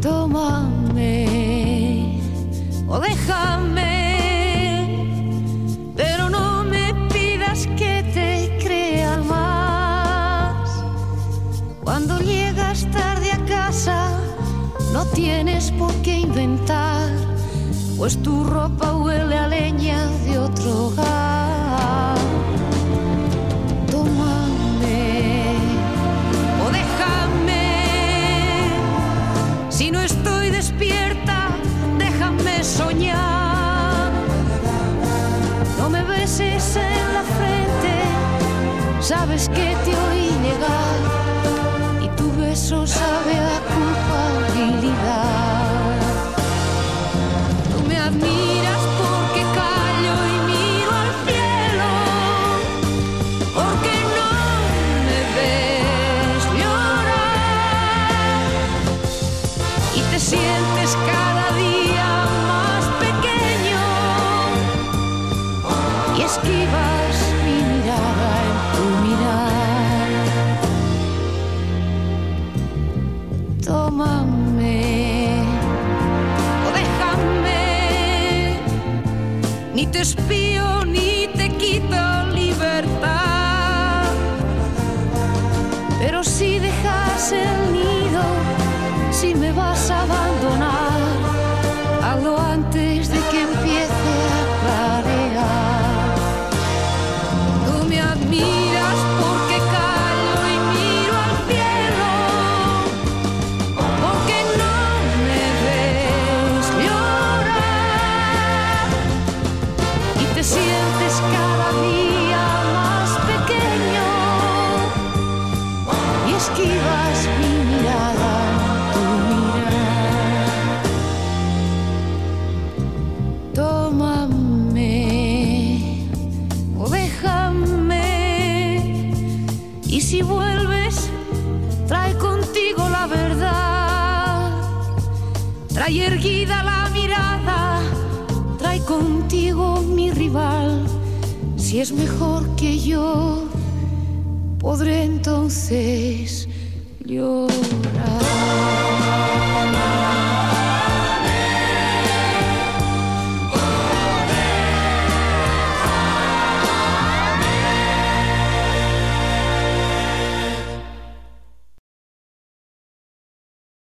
tómame o déjame, pero no me pidas que te crea más. Cuando llegas tarde a casa, no tienes por qué inventar, pues tu ropa huele a leña de otro hogar. Tómame o déjame, si no estoy despierta, déjame soñar. No me beses en la frente, sabes que te oí llegar y tu beso sabe a culpabilidad. Tú me admiras porque callo y miro al cielo, porque no me ves llorar y te sientes cada día más pequeño y esquivas mi mirada en tu mirar. Tómame o déjame, ni te espío ni te quito libertad, pero si dejas el nido, si me vas a abandonar, hazlo antes de que empiece a clarear. Tú me admiras porque callo y miro al cielo, porque no me ves llorar y te sientes cada día más pequeño y esquivas mi mirada en tu mirar. Tómame o déjame, y si vuelves, trae contigo la verdad, trae erguida la mirada, trae contigo mi rival. Si es mejor que yo, podré entonces llorar.